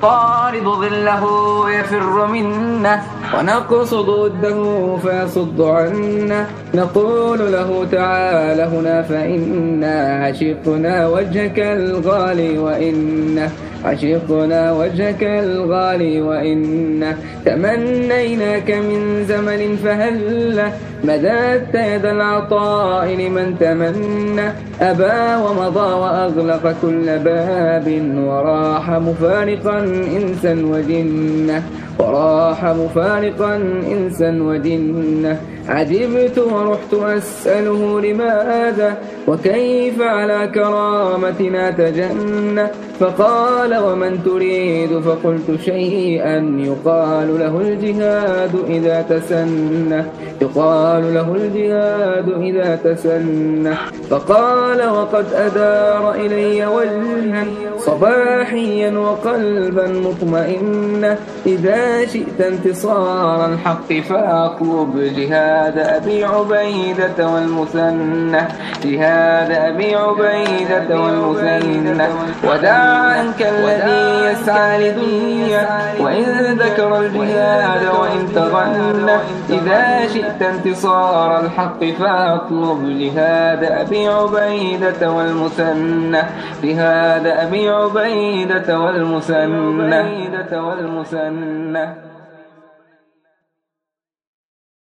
نطارد ظله يفر منا، ونقصد ضده فيصد عنا. نقول له تعال هنا فإنا عشقنا وجهك الغالي، عشقنا وجهك الغالي وإنا تمنيناك من زمن، فهلا مددت يد العطاء لمن تمنى. أبى ومضى وأغلق كل باب، وراح مفارقا إنسا وجنة، وراح مفارقا إنسا وجنة. عجبت ورحت أسأله لماذا، وكيف على كرامتنا تجنى. فقال ومن تريد، فقلت شيئا يقال له الجهاد إذا تسنى، يقال له الجهاد إذا تسنى. فقال وقد أدار إلي وجها صباحيا وقلبا مطمئنا، إذا شئت انتصار الحق فاطلب جهاد أبي عبيدة والمثنى، جهاد أبي عبيدة والمثنى. ودع عنك الذي يسعى لدنيا، وإن ذكر الجهاد وإن تغنى، إذا شئت انتصار الحق فاطلب جهاد أبي عبيدة والمثنى، جهاد أبي عبيدة والمثنى.